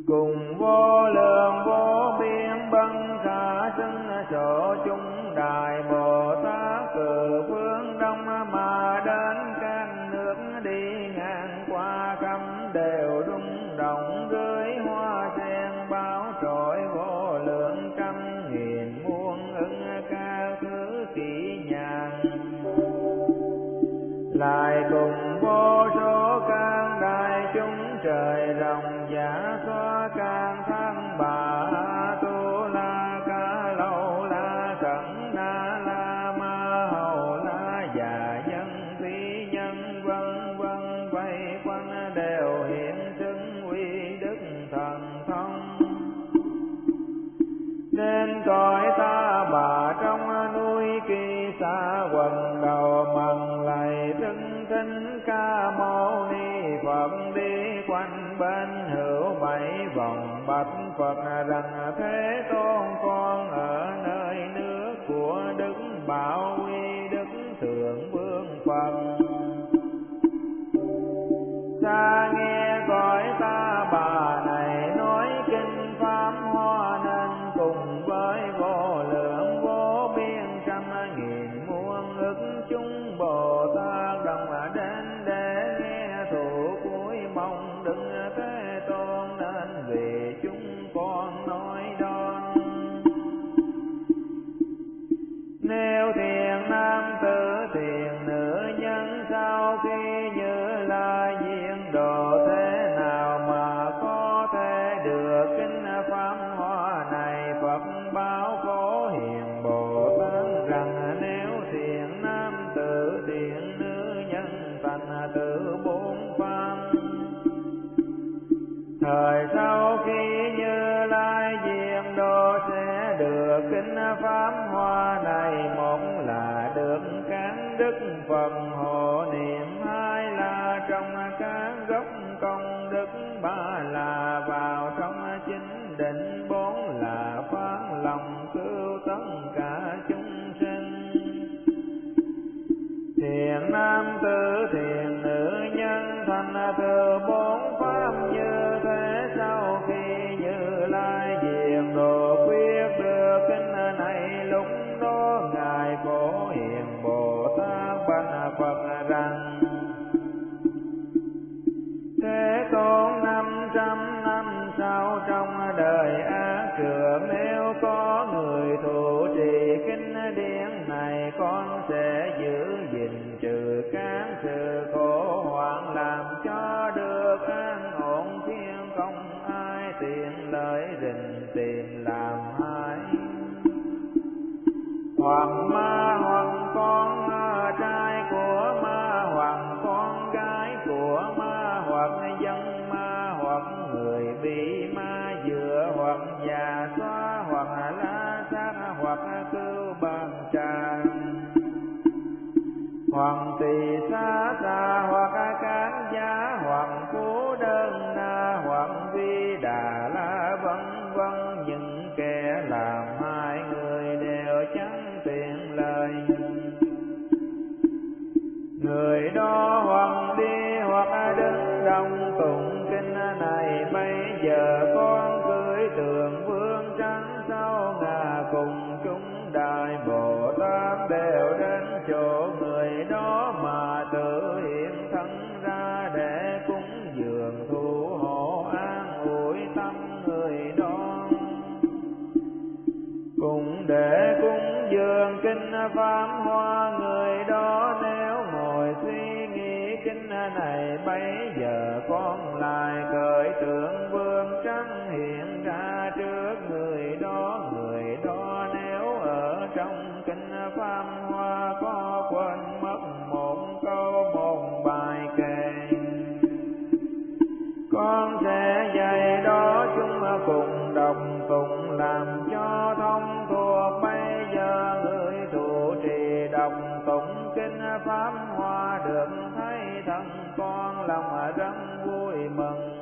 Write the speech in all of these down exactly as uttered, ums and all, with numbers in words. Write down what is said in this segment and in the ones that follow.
cùng vô lượng vô biên bân khả xưng sổ chúng đại Bồ Tát từ phương đông mà đến các nước đi ngang qua khắp đều rung động rơi hoa sen bao trội vô lượng trăm nghìn muôn ưng các thứ kỷ nhàn. Lại cùng vô số can đại chúng trời rồng giả xoa can thăng bà tu la ca lâu la cẩn na la ma hầu la già nhân phi nhân vân vân vây quanh đều hiện xưng uy đức thần thông. Nên cõi ta bà trong núi Kỳ Sa quần đầu mần lạy thân thính ca mâu ni Phật đi quanh bên hữu bảy vòng bạch Phật rằng Thế Tôn con ở nơi nước của Đức Bảo Quy Đức Thượng Vương Phật. Ta nghe cõi ta bà này nói kinh pháp hoa nên cùng với vô lượng vô biên trăm nghìn muôn ức chúng Bồ Tát đồng đến để nghe thụ cuối mong Đức Thế Tôn nên vì chúng con nói đoan. Nếu thiền nam tử thiền nữ nhân sau khi Như Lai diễn độ thế nào mà có thể được kinh pháp hoa này, Phật báo Phổ Hiền Bồ Tát rằng nếu thiền nam tử thiền nữ nhân thành tự bốn pháp. Thời sau khi Như Lai diễn độ sẽ được kinh pháp hoa này, một là được các đức Phật hộ niệm, hai là trong các gốc công đức, ba là vào trong chính định, bốn là phát lòng cứu tất cả chúng sinh. Thiền nam tử thiền nữ nhân thành từ bốn pháp như thế, sau khi Như Lai diệu độ quyết được kinh này, lúc đó ngài Phổ Hiền Bồ Tát bạch Phật rằng: Thế Tôn, năm trăm năm sau trong đời ác trường, nếu có người thụ trì kinh điển này, con sẽ giữ gìn trừ các sự khổ hoạn, làm cho được an ổn thiên không ai tiện lợi rình tìm làm hại. Hoặc ma hoặc con trai của ma, hoặc con gái của ma, hoặc dân ma, hoặc người bị ma dựa, hoặc già xóa, hoặc la sát, hoặc cưu bàn trà, hoặc tỳ xá xa, hoặc cán giá, hoặc phú đơn na, hoặc vi đà la, vân vân. Những kẻ làm hai người đều chẳng tiện lời. Người đó hoặc đi hoặc đứng đông tụng kinh này, bây giờ con cưỡi tượng vương trắng sau ngà, cùng chúng đại Bồ Tát đều đến chỗ người đó mà tự hiện thân ra để cúng dường thủ hộ an ủi tâm người đó. Cùng để cúng dường kinh pháp hoa người đó, nếu ngồi suy nghĩ kinh này, bây giờ con lại cởi tượng vương trắng hiện ra trước người đó. Người đó nếu ở trong kinh pháp hoa có quên mất một câu một bài kệ, con sẽ dạy đó chúng cùng đọc tụng làm cho thông thuộc. Bây giờ người thụ trì đọc tụng kinh pháp hoa, được thấy thân con lòng rất vui mừng.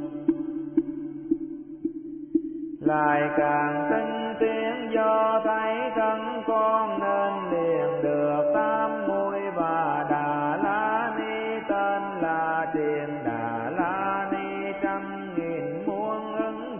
Lại càng tinh tiến do thấy thân con, nên liền được tam muội và Đà La Ni, tên là Tiền Đà La Ni, trăm nghìn muôn ứng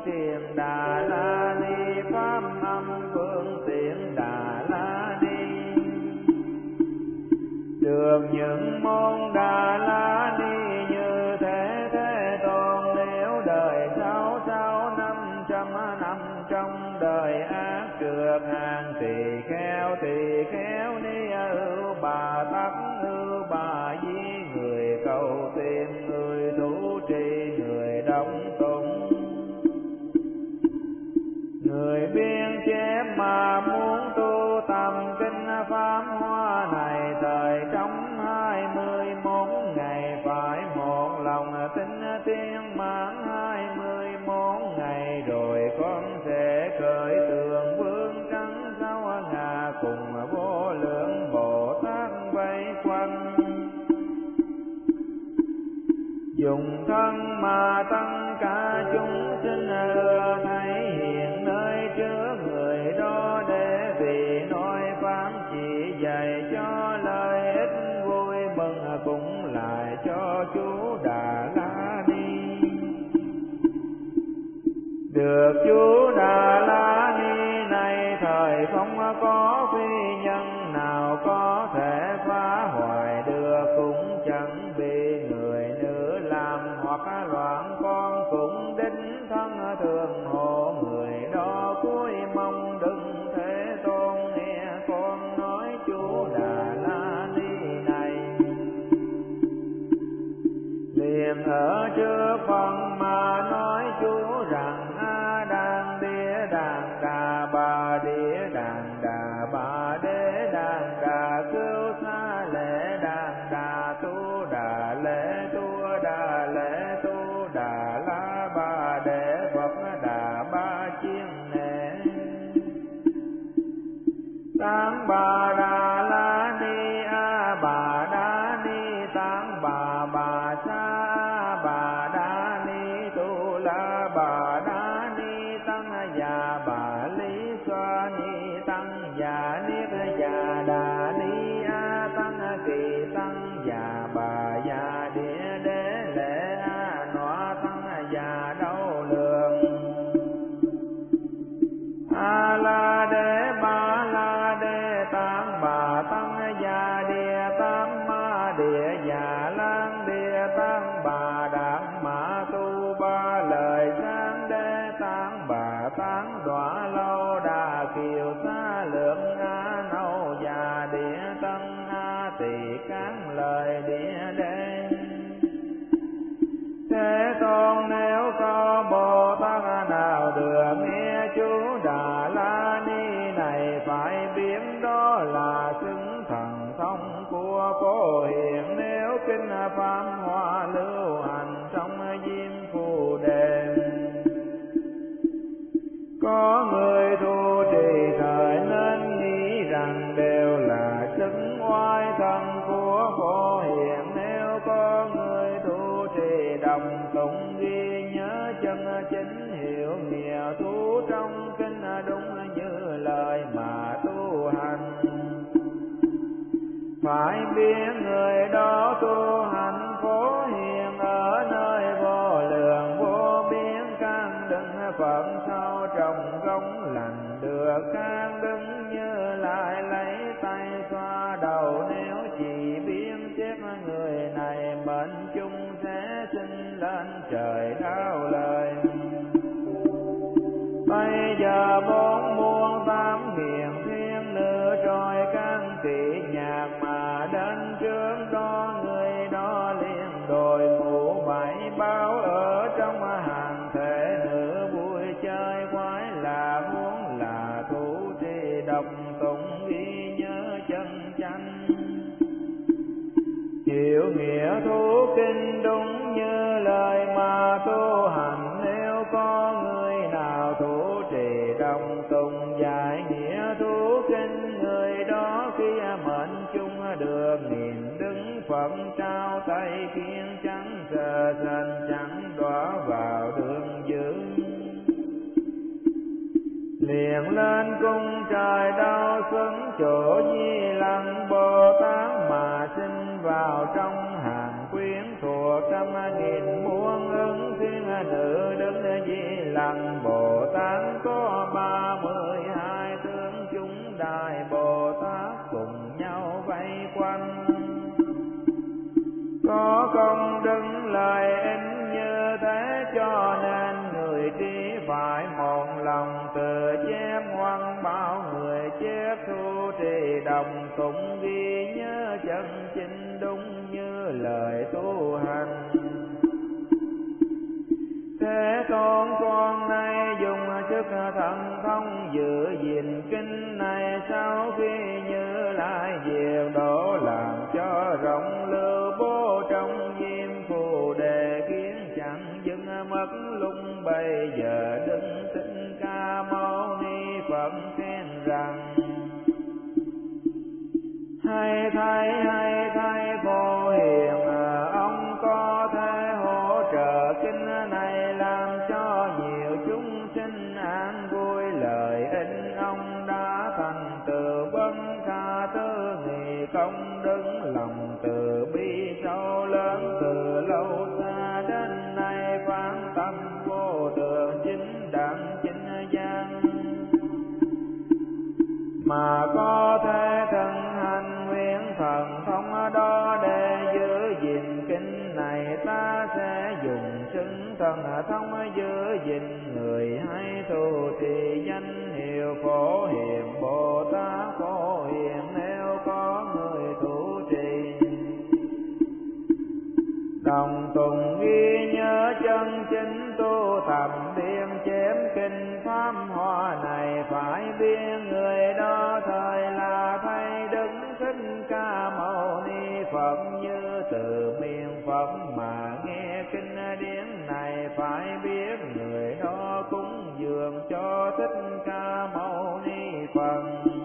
được hàng tỳ kheo, tỳ kheo ni ưu bà tắc, ưu bà di người cầu tìm, người thủ trì, người đóng tụng. Người biên chép mà muốn tu tâm kinh pháp hoa này, thời trong hai mươi mốt ngày phải một lòng tin tiên mãn hai mươi mốt ngày, rồi con sẽ khởi tượng vương trắng sáu ngà cùng vô lượng Bồ Tát vây quanh. Dùng thân mà tất cả chúng sinh ưa thấy hiện nơi trước người đó, để vì nói pháp chỉ dạy cho lợi ích vui mừng, cũng lại cho chú Đà La Ni. Được chú Đà La Ni này thời không có phi nhân nào có thể phá hoại được, cũng chẳng bị người nữ làm hoặc loạn, con cũng đích thân thường hộ người đó. Cuối mong đừng Thế Tôn nghe con nói chú Đà La Ni này. Liền ở trước phần mà nói chú rằng: A Đàn Đĩa Đàn Đà Bà Đĩa Đàn Đà Bà Đế Đàn Đà Cưu Sa Lễ Đàn Đà Tu Đà Lễ Tu Đà Lễ Tu Đà La Bà Đế Phật Đà Ba Chiên Nệ. Tán Bà Đà La Ni A Bà Đà Ni, tán Bà Bà Sa A Bà Đà Ni, Tu La Bà Đà Ni, tăng già Bà Lý Xoa Ni, tăng già Niết già Đà Ni A, tăng kỳ tăng già Bà già Địa Đế Lễ A, nọ tăng già Đau Lường A La Đế Ba La Đế, tán Bà tăng già Địa, tán Ma Địa già Lan Địa, tán Bà Đạt Ma Tu Ba Lời Sáng Đế, tán Bà tán Đọa Lâu Đà Kiều Sa Lượng A Nâu già Địa, tân A Tỳ Cán Lời Địa Đế. Thế Tôn nếu có Bồ Tát nào được nghe chú Đà La Ni này, phải biết đó là xứng thần thông của Phổ Hiền. Nếu kinh pháp hoa lưu hành trong Diêm Phù Đề, có người tu trì thời nên nghĩ rằng đều là xứng oai thần của Phổ Hiền. Nếu có người tu trì đồng tụng ghi nhớ chân chính, hiểu nghĩa thú trong kinh đúng như lời mà tu hành, phải biết người đó tu hành Phổ Hiền ở nơi vô lượng vô biên. Can đứng phận sau trong gông lành được, can đứng như lại lấy tay xoa đầu. Nếu chỉ biết chết người này, mệnh chung sẽ sinh lên trời đau lời. Bây giờ bốn muôn tám hiền thiên nữ trôi can kỵ nhạc mà đến trước đó, người đó liền đồi mũ bảy báo ở trong hàng thể nữ vui chơi khoái là muốn là thủ trì độc tụng ghi nhớ chân chánh, hiểu nghĩa thú kinh đúng như lời mà tu hành. Nếu có người nào thủ trì đồng tụng giải nghĩa thú kinh, người đó khi mệnh chung được nghìn đứng phận trao tay khiến trắng sờ sành chẳng đọa vào đường dữ. Liền lên cung trời đau xứng chỗ Di Lặc Bồ Tát, mà sinh vào trong hàng quyến thuộc trăm nghìn muôn ứng thiên nữ. Đức Di Lặc Bồ Tát có ba mươi hai tướng chúng đại Bồ Tát cùng nhau vây quanh, có công đức lời in như thế, cho nên người trí phải một lòng từ chép ngoan bao người chép thu trì đồng tụng ghi nhớ chân chính đúng như lời tu hành. Thế Tôn con nay dùng chức thần thông giữ gìn kinh này, sau khi Như Lai diệu độ làm cho rộng lưu bố trong diêm phù đề, kiến chẳng dừng mất lúc bây giờ Đức Thích Ca Mâu Ni Phật khen rằng: hay thay hay thay Phổ Hiền, ông có thể hỗ trợ kinh này làm cho nhiều chúng sinh an vui lợi ích. Ông đã thành từ bất khả tư nghị công đức, lòng từ bi sâu lớn từ lâu xa đến nay, phán tâm vô thường chính đẳng chính giác, mà có thể thân hành nguyện thần thông đó để giữ gìn kinh này. Ta sẽ dùng xưng thần thông giữ gìn người, hay tu trì danh hiệu Phổ Hiền Bồ Tát Phổ Hiền, nếu có người tu trì đồng tùng ghi nhớ chân chính tu thầm biên chém kinh pháp hoa này, phải biết người đó thời là thay Đức Thích Ca Mâu Ni Phật. Như từ miệng Phật mà nghe kinh điển này, phải biết người đó cúng dường cho Thích Ca Mâu Ni Phật.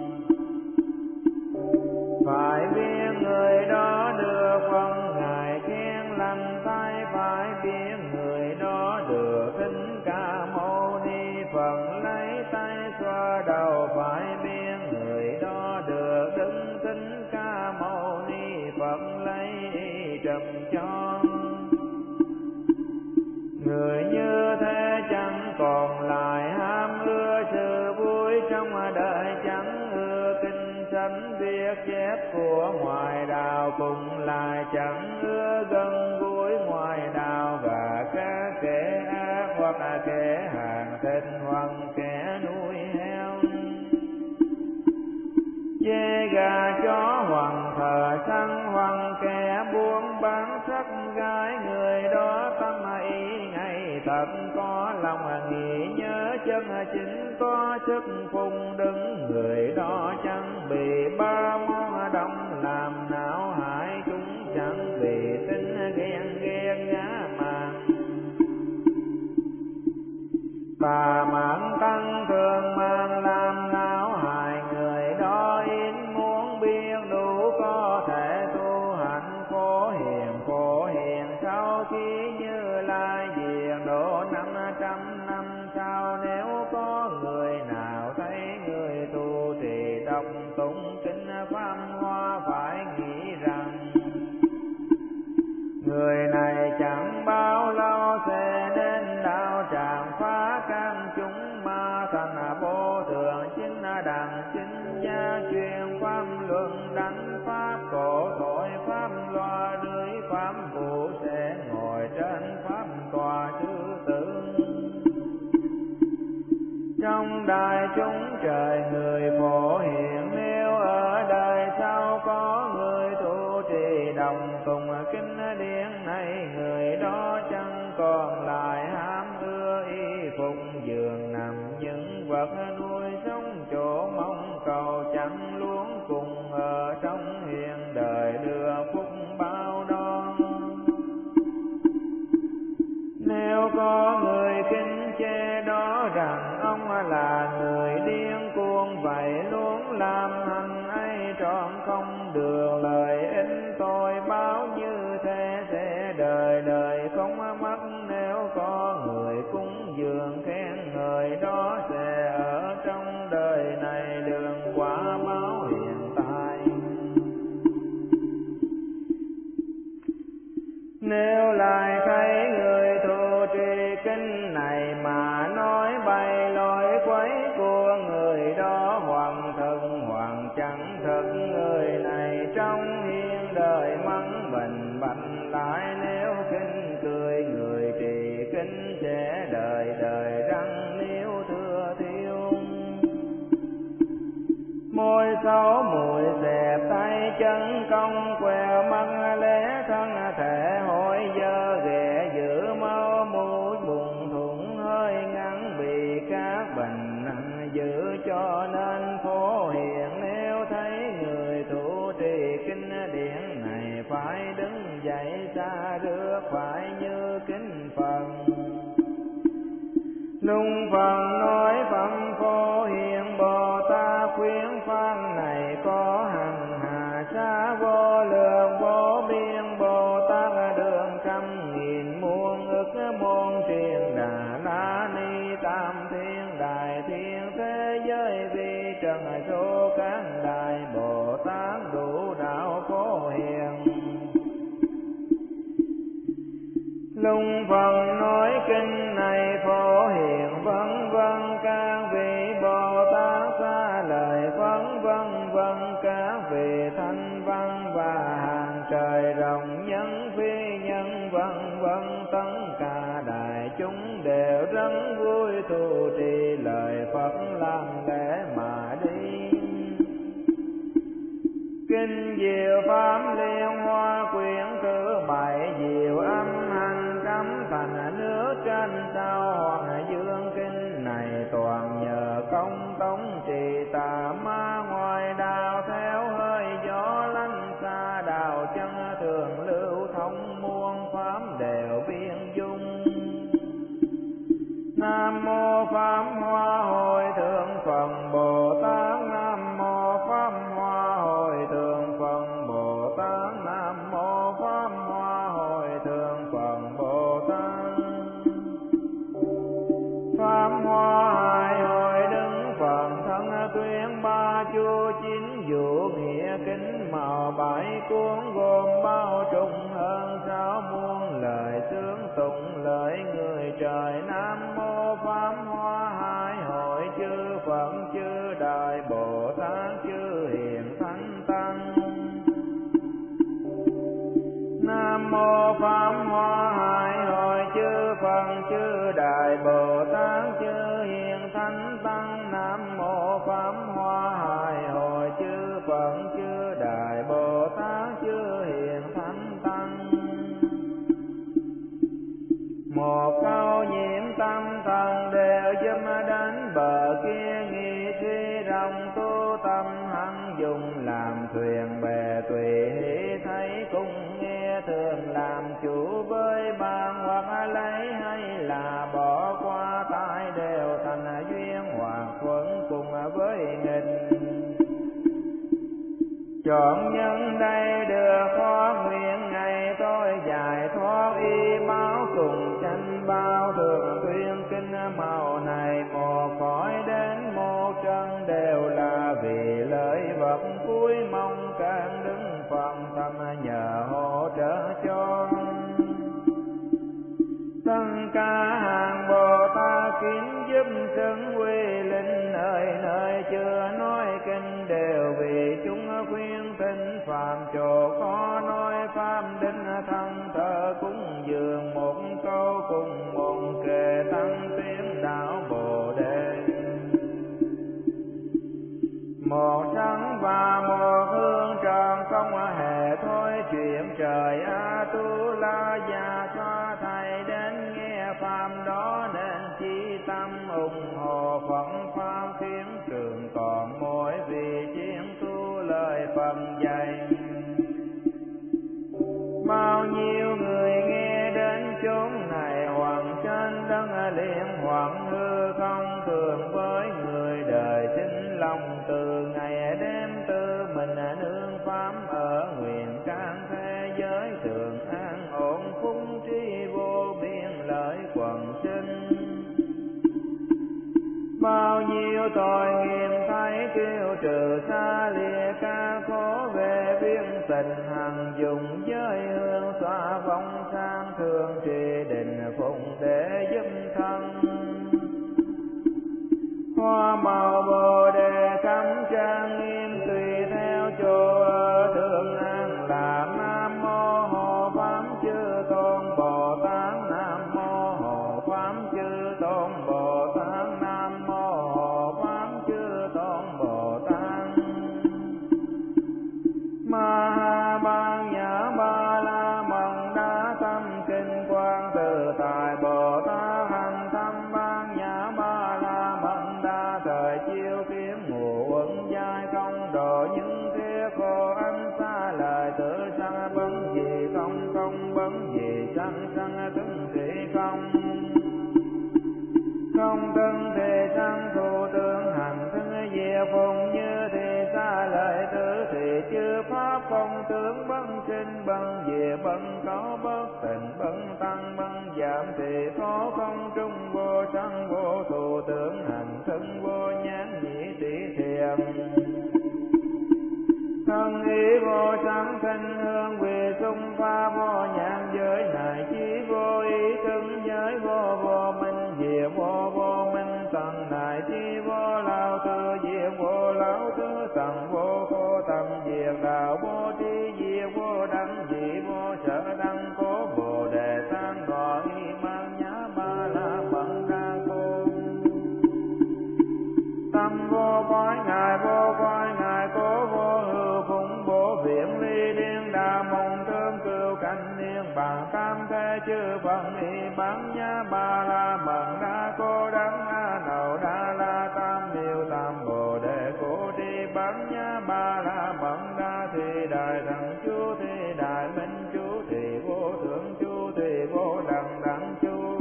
Phải biết người đó được phần ngài khen lành thay, phải biết người đó được Thích Ca Mâu Ni Phật lấy tay xoa đầu, phải biết người đó được Đức Thích Ca Mâu Ni Phật lấy trầm cho. Người như thế chẳng còn lại ham ưa sự vui trong đời, chẳng ưa kinh sánh viết chép của ngoại đạo, cùng lại chẳng ưa gần gũi ngoại đạo và các kẻ ác hoặc kẻ hàng thịt hoặc kẻ nuôi heo, chê gà chó hoặc thờ săn hoặc kẻ buôn bán sắc gái. Người đó tâm ý ngay thật có lòng nghĩ nhớ chân chính, có sức phụng đứng. Người đó chẳng bị ba món đông làm não hại, cũng chẳng bị tính ghen ghét ngã mạn và mạn tăng thường mang làm não hại. Người đó yên muốn biết đủ có thể tu hành Phổ Hiền. Phổ Hiền sau khi Như Lai diệt độ năm trăm năm sau, nếu có người nào thấy người tu trì đọc tụng kinh pháp hoa, phải nghĩ rằng người này chẳng bao lâu sẽ đến đạo tràng phá căn chúng ma, thành vô thường chính đẳng chính gia, truyền pháp luận đánh pháp cổ tội pháp loa lưới pháp vụ, sẽ ngồi trên pháp tòa sư tử. Trong đại chúng trời người Phổ Hiền, nếu ở đời sau có người tu trì đồng tùng kinh điển này, người đó chẳng còn lại ham ưa y phục giường nằm những vật nuôi sống chỗ mong cầu, chẳng luống cùng ở trong hiện đời đưa phúc bao đón. Nếu có người kính chê đó rằng ông là người điên cuồng, vậy luôn làm hành ấy trọn không được lời ích. Tôi báo như thế sẽ đời đời không mất, nếu có người cúng dường khen người đó, sẽ ở trong đời này đường quả báo hiện tại. Nếu lại thấy người tu trì kinh này mà nói bay lối quấy của người đó, hoàng thần hoàng xấu mùi xẹp tay chân công quẹo mắt lẽ thân thể hội dơ ghẻ giữ máu mũi buồn thủng hơi ngắn bị các bệnh nặng giữ cho nên phổ hiền nếu thấy người thủ trì kinh điển này phải đứng dậy xa rước phải như kính phần. Lung phần nói phẩm phổ hiền Bồ Tát khuyến phan này có hằng hà xa vô lượng vô biên Bồ Tát đường trăm nghìn muôn ức môn truyền Đà La Ni tam thiên đại thiên thế giới vi trần số các đại Bồ Tát đủ đạo phổ hiền. Lung phần nói kinh này phổ hiền vân vân các vị Bồ Tát xa lời phấn vân vân các vị thanh văn và hàng trời rộng nhân phi nhân vân vân tất cả đại chúng đều rất vui thù trì lời Phật làm lễ mà đi. Kinh diệu pháp liên hoa quyển thứ bảy diệu âm hành cấm thành nước trên sao hoàng dương kinh này toàn nhờ công tống trì tà ma ngoài đạo theo hơi gió lanh xa đạo chân thường lưu thông muôn pháp đều biên dung. Nam mô Pháp Hoa Hội Thượng Phật Bồ Tát. Nam mô Pháp Hoa Hội Thượng Phật Bồ Tát. Nam mô Pháp Hoa Hội Thượng Phật Bồ Tát. Pháp Hoa hai hội đứng Phật thân tuyên ba chu chín dụ nghĩa kính màu bảy cuốn gồm bao trùng hơn sáu muôn lời sướng tụng lời người trời. Nam mô Pháp Hoa hai hội chư Phật chư Đại Bồ Tát chư Hiền Thánh Tăng. Nam mô Pháp Hoa hai hội chư Phật chư Đại Bồ Tát chư Hiền Thánh Tăng. Nam mô Pháp Hoa hai hội chư Phật chư Đại Bồ Tát chư Hiền Thánh Tăng. Một câu nhiễm tâm thần đều giúp đến bờ kia nghi suy rong tu tâm hằng dùng làm thuyền bè tùy hỷ thấy cùng nghe thường làm chủ với ban hoặc lấy hay là bỏ qua tai đều thành duyên hoặc thuận cùng với nghịch. Chọn nhân đây được thoát nguyện ngày tôi giải thoát y máu cùng tranh bao thường tuyên kinh màu này một cõi đến một chân đều là vì lợi vật cuối mong can đứng phần tâm nhờ hỗ trợ cho. Tất cả hàng Bồ Tát kín giúp xưng quy linh nơi nơi chưa nói kinh đều vì chúng khuyên tinh phạm chỗ khó nói pháp đinh thân thờ cúng dường một câu cùng một kệ tăng tiếng đạo Bồ Đề. Một trắng và một hương tròn không hề thôi chuyện trời A Tu La già cho thầy đến nghe pháp đó nên chi tâm ủng hộ Phật pháp khiến trường còn mỗi vì chiến tu lời Phật dạy. Bao nhiêu người nghe đến chốn này hoàng trên đất liền hoàng hư không thường với người đời sinh lòng từ ngày đêm tư mình nương pháp ở nguyện can thế giới thường an ổn phúc trí vô biên lợi quần sinh. Bao nhiêu tội nghiệp thấy kêu trừ xa lìa ca khổ về biên tình hằng dùng giới hương xóa vong sang thường trì định phụng để giúp thân. Hoa màu Bồ Đề cắm trang nghiêm tùy theo chỗ ở thường an lạc. Nam mô Hộ Pháp chư Tôn Bồ Tát. Nam mô Hộ Pháp chư Tôn Bồ Tát. Nam mô Hộ Pháp chư Tôn Bồ Tát. không thân thì sanh thủ tướng hành thân diệt phùng như thì xa lợi tử thì chư pháp không tướng bất sinh bất diệt bất có bất tịnh bất tăng bất giảm thì có không trung vô sanh vô thủ tướng hành thân vô nhãn nhĩ tỷ thiền thân ý vô sáng thanh hương về xung pha vô nhãn giới này chí vô ý thân giới vô vô minh diệt vô vô minh tầng này chí vô lao tư diệt vô lão tư tầng vô khô tầm diệt đạo vô tri diệt vô đăng dị vô sở đăng cố bồ đề tăng đọa y mang nhã ba la mận đa cô tâm vô quái ngài vô quái ngài cố vô hư phụng bổ viện ly điên đà mộng thương cửu cảnh niên bằng tam thế chư phật y bán nhã ba la mận đa cô đắng a nậu đa la tam miêu tam bồ đề cố đi bán nhã ba la mận đa thì đại thần chú thì đại minh chú thì vô thượng chú thì vô đẳng đẳng chú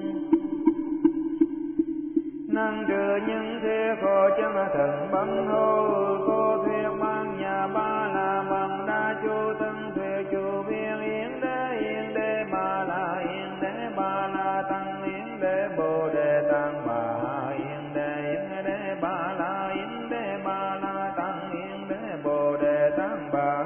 năng trừ những thế khổ chân thần bấn hô cô thuyết mang nhà ba la mận đa chú tân thuyết chú viên yến đế yến đế ba la yến đế ba la tăng yến đế bồ đề tăng bà yến đế yến đế ba la yến đế ba la tăng yến đế bồ đề tăng bà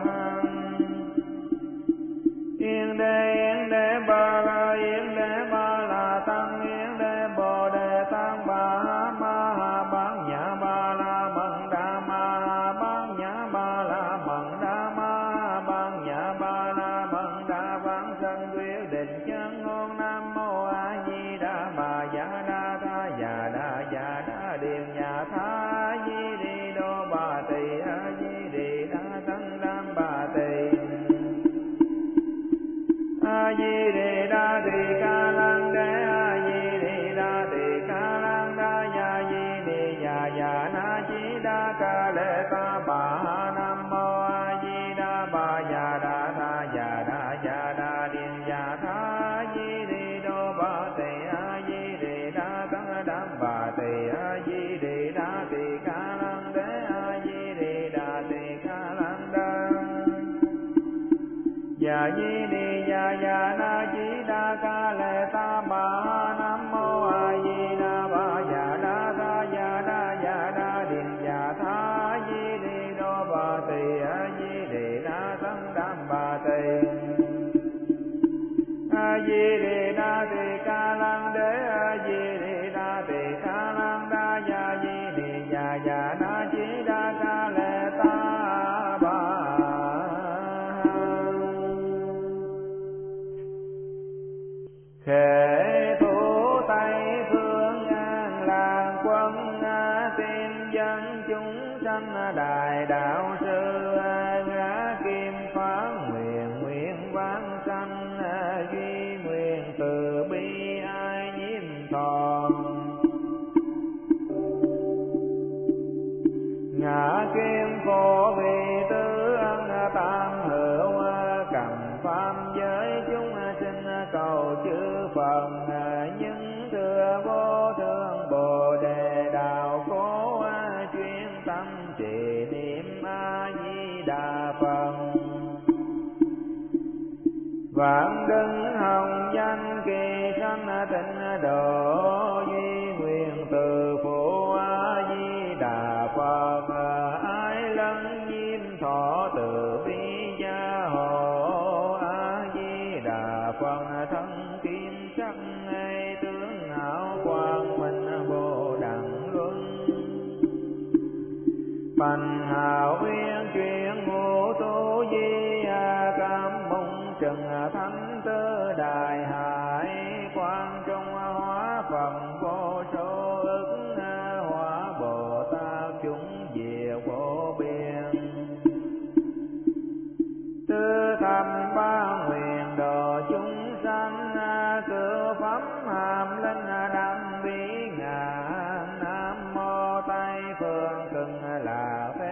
yến đế yến đế ba la yến đế ba la tăng yến đế bồ đề tăng bà ma ha bán nhã ba la mận đa ma ha bán nhã ba la mận đa ma ha bán nhã ba la mận đa vãng sanh quyết định chân ngôn nam mô a di đà bà dạ đa tha dạ đa dạ đa điện dạ tha di đi đô bà tỳ a di đi đa tăng đam bà tỳ a di đi đa tỳ ca lăng đế a di đi đa tỳ ca lăng đa ya di đi ya ya na di đa ca lệ ta bà nam mô a di đà bà ya đa tha ya đa ya đa điện ya tha di đi đô bà tỳ a di đi đa tăng đam bà tỳ a di đi đa tỳ ca lăng đế a di đi đa tỳ ca lăng đa ya di đi ya ya na di đa ca lệ ta bà nam mô a di đà bà ya đa tha ya đa ya đa điện ya tha di đi đô bà tỳ a di đi đa tăng đam bà tỳ a di đi đa tỳ ca lăng đế a di đi đa tỳ ca lăng đa ya di đi ya ya na di đa ca lệ ta bà khệ thủ tây phương an làng quân tiên dân chúng sanh đại đạo sư ngã kim phán nguyện nguyện vãng sanh duy nguyện từ bi ai nhiễm thọ ngã kim phổ vì tứ ân tam hữu cầm pháp giới chúng sinh cầu chư Phật những thừa vô thượng bồ đề đạo cố chuyên tâm trì niệm a di đà Phật vạn đức hồng danh kỳ sanh tịnh độ duy nguyện từ phụ a di đà Phật ái lân nhiêm thọ từ bi gia hộ a di đà Phật thân kim sắc ngay tướng hảo quang minh vô đẳng luân bành hào uyên chuyển ngũ tu di cam mong trần thánh tư đại hải quan trung hóa phật vô số ức hóa bồ tát chúng diệt vô biên tư thầm ba nguyện độ chúng sanh cứu pháp hàm linh đăng bí ngàn nam mô tây phương cực lạc thế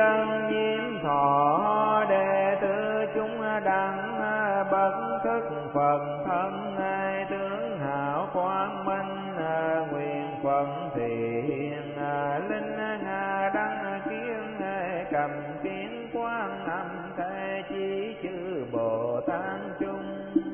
lân nhiễm thọ đệ tử chúng đặng bất thức Phật thân ai tướng hảo quang minh nguyện Phật thiện linh ngà đăng kiến cầm kiến quang âm thế chí chư Bồ Tát chung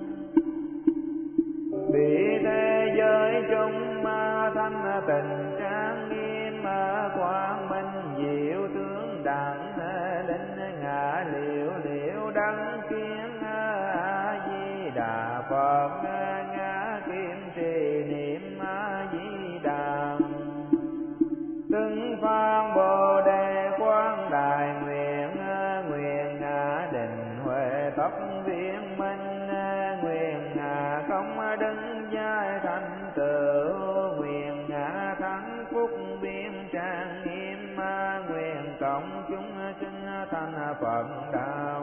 bị thế giới chúng ma thanh tình trang nghiêm quang minh diệu tướng đặng linh ngã liễu liễu đăng kiến A Di Đà Phật ngã kim trì niệm A Di Đà từng phan Bồ Đề quang đại nguyện nguyện ngã định huệ tóc viên minh nguyện ngã công đứng giai thành tựu nguyện ngã thắng phúc biên trang nghiêm nguyện cộng chúng sinh thành Phật đạo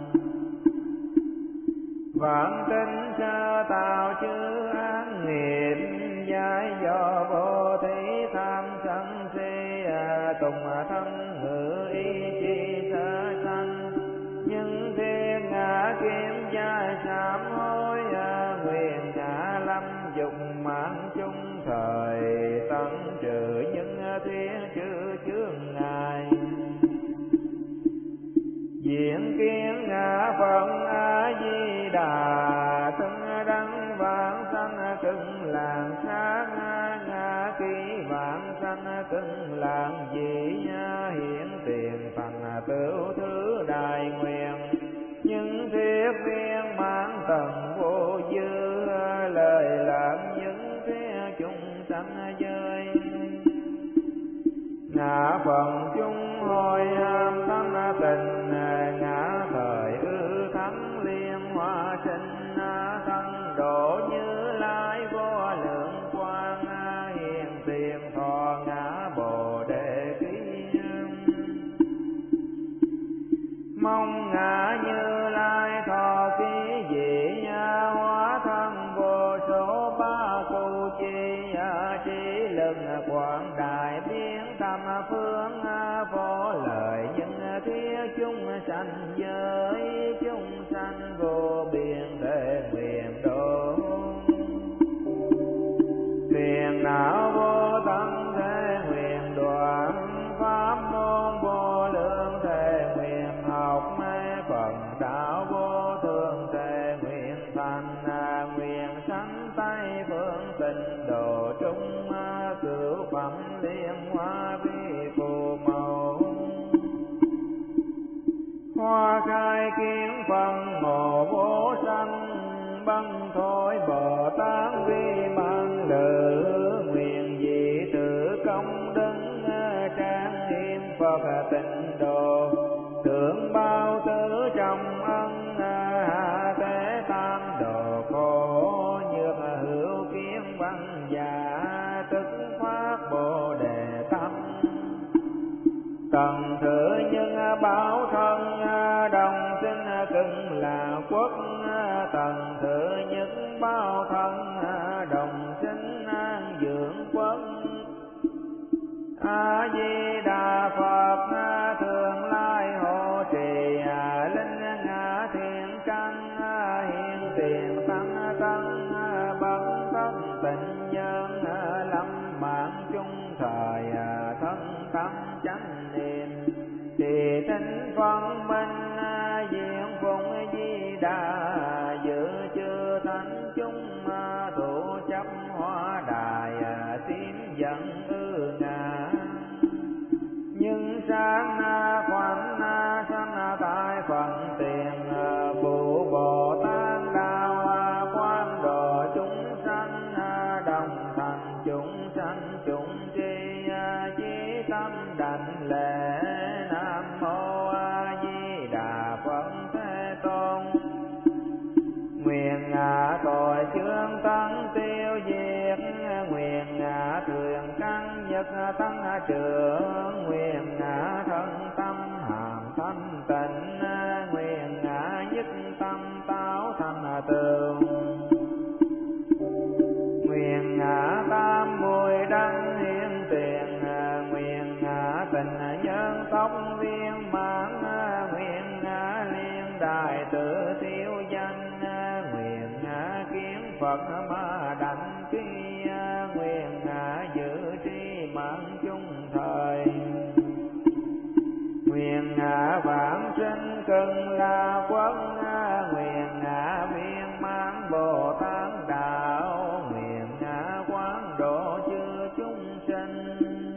vạn tinh sơ tạo chư án nghiệp giải do vô thí tham sân si tùng thân ngữ ý chi sơ sanh nhưng thiên ngã kiếm giai sám hối nguyện ngã lâm dục mạng chung thời tận trừ những thiên chư chướng ngại diễn kiến ngã Phật A Di Đà từng đăng vạn sanh cưng làng sát ngã ký vạn sanh cưng làng dị hiện tiền thành tựu thứ đại nguyện những thiết viên mãn tầng vô dư lời làm những thế chúng sanh giới ngã Phật chúng hồi ham thắng tình ngã thời ư thắng liên hoa sinh thân độ Như Lai vô lượng quang hiện tiền thọ ngã Bồ Đề ký mong ngã Như Lai thọ ký dị hóa thân vô số ba cu chi trí lực quảng đại biến tam phương vô lời những thiết chúng sanh giới chúng sanh vô biên thể nguyện độ phiền não vô tận thể nguyện đoạn pháp môn vô lượng thể nguyện học mê Phật đạo vô thường thể nguyện thành nguyện sanh Tây phương tịnh độ trung cửu phẩm liên hoa vi phù màu hoa khai kiến phần ngộ vô sanh băng thôi Bồ Tát vi mang lự nguyện dị tự công đứng trang nghiêm Phật tịnh độ tưởng bao tử trong ân hạ tế tam độ khổ nhược hữu kiến văn giả tức phát Bồ Đề tâm tầng thử nhân báo thân đồng sinh cưng là quốc tầng thử nhân báo thân đồng sinh an dưỡng quốc A Di Đà Phật thường lai hộ trì linh ngã thiên căn hiện tiền tăng tăng bất thất tịnh nhân lâm mạng chung thời thân tâm chánh niệm thì tinh phân minh diện phụng Di Đà dự chư thánh chúng thủ chấp hóa đài tím dẫn ư ngã nhưng sáng khoảnh sanh tại phần tiền phụ Bồ Tát đạo quan độ chúng sanh đồng thành chúng sanh chúng tri chí tâm đảnh lễ Nam Mô A Di Đà Phật Thế Tôn nguyện ngã tội chướng tăng tiêu diệt nguyện ngã thường căn nhật tăng trưởng nguyện ngã thân tâm hàm thanh tịnh nguyện ngã nhất tâm táo thành tường nguyện ngã tam mùi đăng hiển tiền nguyện ngã tình nhân tóc viên Phật ma đảnh ký, nguyện hạ giữ tri mạng chung thời. Nguyện hạ vãng sinh cần là quốc, nguyện hạ viên mãn Bồ Tát đạo, nguyện hạ quán độ chư chúng sinh.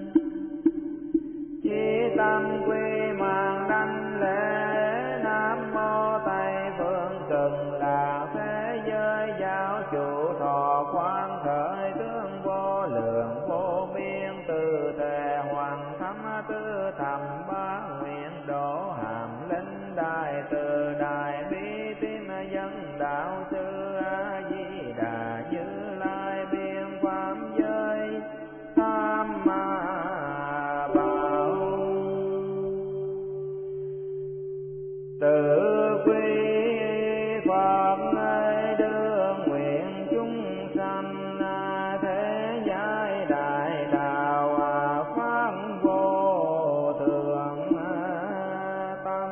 Chí tâm quy mạng đảnh lễ, Nam mô Tây phương Cực Lạc thế giới giáo chủ thọ quang khởi tướng vô lượng vô biên, từ thể hoàng thâm tư thầm ba nguyện độ hàm linh đại từ đại bi tín dân đạo sư A Di Đà Như Lai biên pháp giới tam ma bảo. Tự quy Phật ơi đương nguyện chúng sanh, thế giới đại đạo phát vô thượng tâm.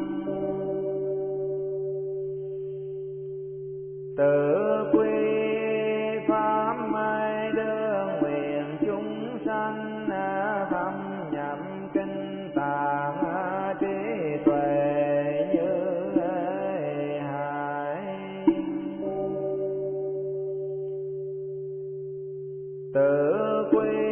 Tự quy pháp ơi đương nguyện chúng sanh, thâm nhập kinh tạng trí tuệ như hải. Tự quy